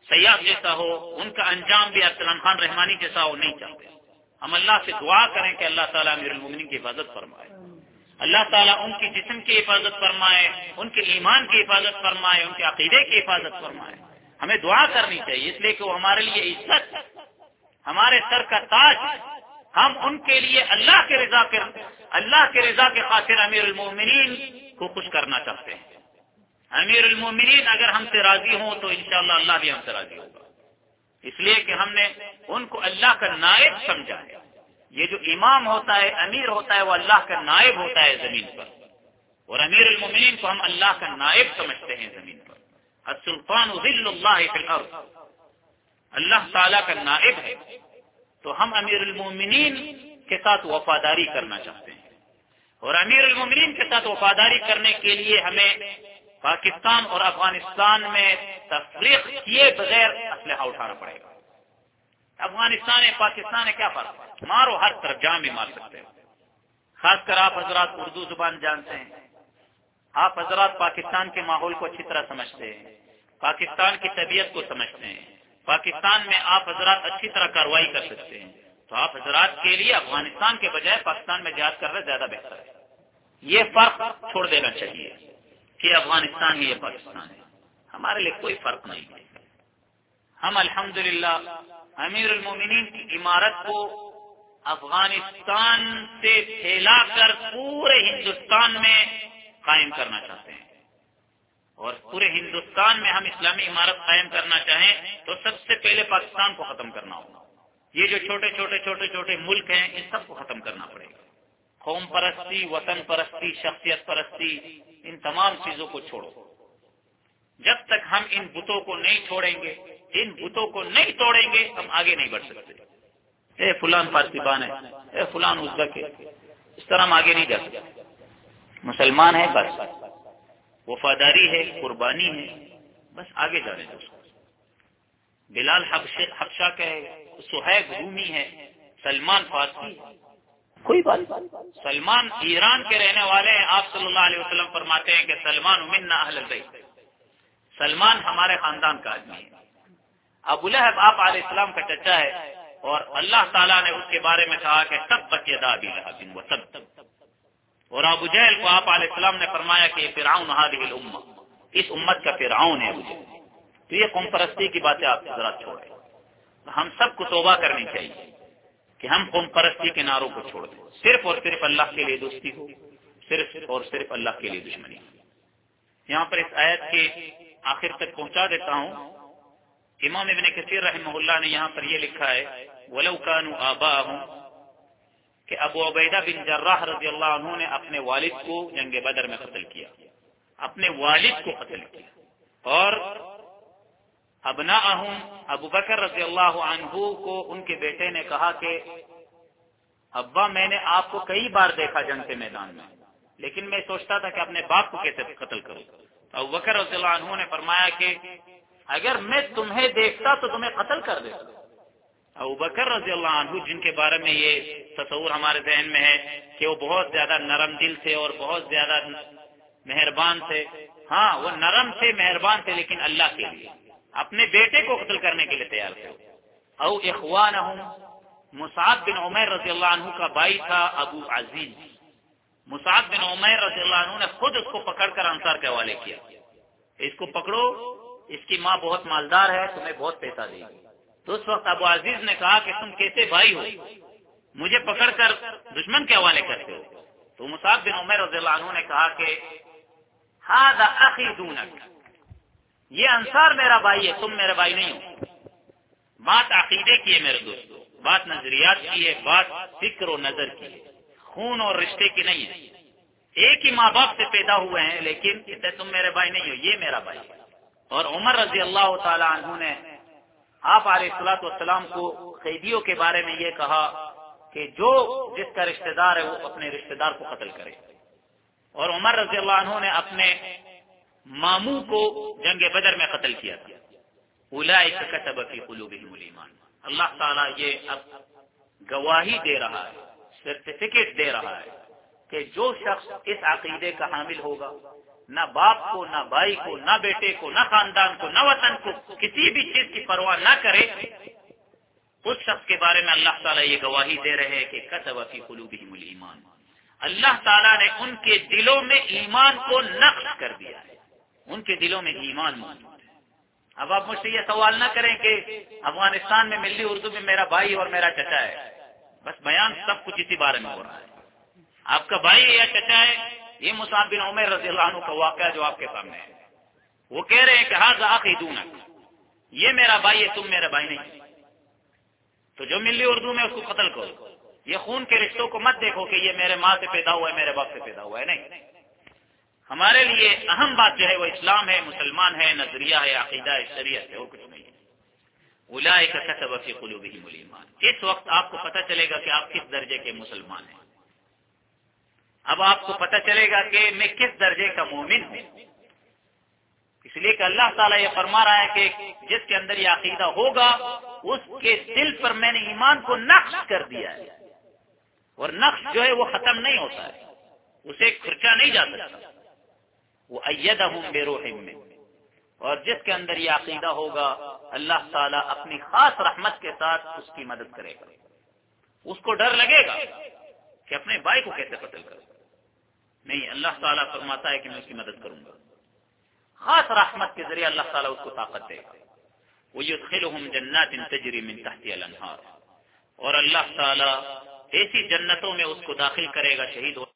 سیاف جیسا ہو، ان کا انجام بھی ارسلان خان رحمانی جیسا ہو، نہیں چاہتے۔ ہم اللہ سے دعا کریں کہ اللہ تعالیٰ امیر المومنین کی حفاظت فرمائے، اللہ تعالیٰ ان کی جسم کی حفاظت فرمائے، ان کے ایمان کی حفاظت فرمائے، ان کے عقیدے کی حفاظت فرمائے۔ ہمیں دعا کرنی چاہیے، اس لیے کہ وہ ہمارے لیے عزت، ہمارے سر کا تاج، ہم ان کے لیے اللہ کے رضا کے اللہ کے رضا کے خاطر امیر المومنین کو خوش کرنا چاہتے ہیں۔ امیر المومنین اگر ہم سے راضی ہوں تو انشاءاللہ اللہ بھی ہم سے راضی ہوگا، اس لیے کہ ہم نے ان کو اللہ کا نائب سمجھا ہے۔ یہ جو امام ہوتا ہے، امیر ہوتا ہے، وہ اللہ کا نائب ہوتا ہے زمین پر، اور امیر المومنین کو ہم اللہ کا نائب سمجھتے ہیں زمین پر۔ السلطان ظل اللہ فی الارض، اللہ تعالیٰ کا نائب ہے، تو ہم امیر المومنین کے ساتھ وفاداری کرنا چاہتے ہیں، اور امیر المومنین کے ساتھ وفاداری کرنے کے لیے ہمیں پاکستان اور افغانستان میں تفریق کیے بغیر اسلحہ اٹھانا پڑے گا۔ افغانستان ہے، پاکستان ہے، کیا فرق ہے؟ مارو، ہر طرف جہاں بھی مار سکتے ہیں۔ خاص کر آپ حضرات اردو زبان جانتے ہیں، آپ حضرات پاکستان کے ماحول کو اچھی طرح سمجھتے ہیں، پاکستان کی طبیعت کو سمجھتے ہیں، پاکستان میں آپ حضرات اچھی طرح کارروائی کر سکتے ہیں، تو آپ حضرات کے لیے افغانستان کے بجائے پاکستان میں جہاد کرنا زیادہ بہتر ہے۔ یہ فرق چھوڑ دینا چاہیے کہ افغانستان ہی ہے، پاکستان ہے، ہمارے لیے کوئی فرق نہیں ہے۔ ہم الحمدللہ امیر المومنین کی عمارت کو افغانستان سے پھیلا کر پورے ہندوستان میں قائم کرنا چاہتے ہیں، اور پورے ہندوستان میں ہم اسلامی عمارت قائم کرنا چاہیں تو سب سے پہلے پاکستان کو ختم کرنا ہوگا۔ یہ جو چھوٹے چھوٹے چھوٹے چھوٹے ملک ہیں، ان سب کو ختم کرنا پڑے گا۔ قوم پرستی، وطن پرستی، شخصیت پرستی، ان تمام چیزوں کو چھوڑو۔ جب تک ہم ان بتوں کو نہیں چھوڑیں گے، ان بتوں کو نہیں توڑیں گے، ہم آگے نہیں بڑھ سکتے۔ اے فلان پارسیبان ہے، اے فلان ازبک ہے، اس طرح ہم آگے نہیں جا سکتے۔ مسلمان ہے، بس وفاداری ہے، قربانی ہے، بس آگے جانے دو۔ بلال حبشہ کا ہے، سہیب رومی ہے، سلمان فارسی ہے، کوئی بات نہیں۔ سلمان ایران کے رہنے والے ہیں، آپ صلی اللہ علیہ وسلم فرماتے ہیں کہ سلمان منا اہل البیت، سلمان ہمارے خاندان کا آدمی ہے۔ ابو لہب آپ علیہ السلام کا چچا ہے، اور اللہ تعالیٰ نے اس کے بارے میں کہا کہ تبت یدا ابی لہب وتب، اور ابو جہل کو آپ علیہ السلام نے فرمایا کہ یہ فرعون هذه الامہ، اس امت کا فرعون ہے ابو جہل۔ تو یہ قوم پرستی کی باتیں آپ ذرا چھوڑیں، ہم سب کو توبہ کرنی چاہیے کہ ہم قوم پرستی کے نعروں کو چھوڑ دیں، صرف اور صرف اللہ کے لیے دوستی ہو، صرف اور صرف اللہ کے لیے دشمنی ہو۔ یہاں پر اس آیت کے آخر تک پہنچا دیتا ہوں۔ امام ابن کثیر رحمہ اللہ نے یہاں پر یہ لکھا ہے وَلَوْ كَانُوا آبَاءَهُمْ، کہ ابو عبیدہ بن جراح رضی اللہ عنہ نے اپنے والد کو جنگ بدر میں قتل کیا، اپنے والد کو قتل کیا، اور ابناءہم، ابو بکر رضی اللہ عنہ کو ان کے بیٹے نے کہا کہ ابا میں نے آپ کو کئی بار دیکھا جنگ کے میدان میں، لیکن میں سوچتا تھا کہ اپنے باپ کو کیسے قتل کروں۔ ابو بکر رضی اللہ عنہ نے فرمایا کہ اگر میں تمہیں دیکھتا تو تمہیں قتل کر دیتا۔ ابو بکر رضی اللہ عنہ جن کے بارے میں یہ تصور ہمارے ذہن میں ہے کہ وہ بہت زیادہ نرم دل تھے اور بہت زیادہ مہربان تھے، ہاں وہ نرم تھے، مہربان تھے، لیکن اللہ کے لیے اپنے بیٹے کو قتل کرنے کے لیے تیار تھے۔ او اخوانہم، مصعب بن عمیر رضی اللہ عنہ کا بھائی تھا ابو عزیز، مصعب بن عمیر رضی اللہ عنہ نے خود اس کو پکڑ کر انصار کے حوالے کیا، اس کو پکڑو، اس کی ماں بہت مالدار ہے، تمہیں بہت پیسہ دے گی۔ تو اس وقت ابو عزیز نے کہا کہ تم کیسے بھائی ہو، مجھے پکڑ کر دشمن کے حوالے کرتے ہو؟ تو مصعب بن عمیر رضی اللہ عنہ نے کہا کہ ھذا اخی دونک، یہ انصار میرا بھائی ہے، تم میرے بھائی نہیں ہو۔ بات عقیدے کی ہے میرے دوستو، بات نظریات کی ہے، بات فکر و نظر کی ہے، خون اور رشتے کی نہیں ہے۔ ایک ہی ماں باپ سے پیدا ہوئے ہیں، لیکن کہتے تم میرے بھائی نہیں ہو، یہ میرا بھائی ہے۔ اور عمر رضی اللہ تعالی عنہ نے آپ علیہ الصلوۃ والسلام کو قیدیوں کے بارے میں یہ کہا کہ جو جس کا رشتہ دار ہے وہ اپنے رشتہ دار کو قتل کرے، اور عمر رضی اللہ عنہ نے اپنے ماموں کو جنگ بدر میں قتل کیا تھا۔ اولئک کتب فی قلوبہم الایمان، اللہ تعالیٰ یہ اب گواہی دے رہا ہے، سرٹیفکیٹ دے رہا ہے کہ جو شخص اس عقیدے کا حامل ہوگا، نہ باپ کو، نہ بھائی کو، نہ بیٹے کو، نہ خاندان کو، نہ وطن کو، کسی بھی چیز کی پرواہ نہ کرے، اس شخص کے بارے میں اللہ تعالیٰ یہ گواہی دے رہے ہیں کہ کتب فی قلوبہم الایمان، اللہ تعالیٰ نے ان کے دلوں میں ایمان کو نقش کر دیا ہے، ان کے دلوں میں ایمان موجود ہے۔ اب آپ مجھ سے یہ سوال نہ کریں کہ افغانستان میں ملی اردو میں میرا بھائی اور میرا چچا ہے، بس بیان سب کچھ اسی بارے میں ہو رہا ہے۔ آپ کا بھائی ہے یا چچا ہے، یہ مصعب بن عمیر رضی اللہ عنہ کا واقعہ جو آپ کے سامنے ہے، وہ کہہ رہے ہیں کہ ھذا اخی دونک، یہ میرا بھائی ہے، تم میرا بھائی نہیں۔ تو جو ملی اردو میں اس کو قتل کرو، یہ خون کے رشتوں کو مت دیکھو کہ یہ میرے ماں سے پیدا ہوا ہے، میرے باپ سے پیدا ہوا ہے، نہیں۔ ہمارے لیے اہم بات جو ہے وہ اسلام ہے، مسلمان ہے، نظریہ ہے، عقیدہ ہے، شریعت ہے، اور کچھ نہیں ہے۔ اولئک کتب فی قلوبہم الایمان، اس وقت آپ کو پتہ چلے گا کہ آپ کس درجے کے مسلمان ہیں۔ اب آپ کو پتہ چلے گا کہ میں کس درجے کا مومن ہوں، اس لیے کہ اللہ تعالیٰ یہ فرما رہا ہے کہ جس کے اندر یہ عقیدہ ہوگا اس کے دل پر میں نے ایمان کو نقش کر دیا ہے، اور نقش جو ہے وہ ختم نہیں ہوتا ہے، اسے کھرچا نہیں جا سکتا۔ وہ ایدہم بروح من، اور جس کے اندر یہ عقیدہ ہوگا اللہ تعالیٰ اپنی خاص رحمت کے ساتھ اس کی مدد کرے گا۔ اس کو ڈر لگے گا کہ اپنے بھائی کو کیسے قتل کروں، نہیں، اللہ تعالیٰ فرماتا ہے کہ میں اس کی مدد کروں گا، خاص رحمت کے ذریعے اللہ تعالیٰ اس کو طاقت دے گا۔ وَيُدْخِلُهُمْ جَنَّاتٍ تَجْرِي مِن تَحْتِهَا الْأَنْهَارُ، اور اللہ تعالیٰ ایسی جنتوں میں اس کو داخل کرے گا، شہید ہو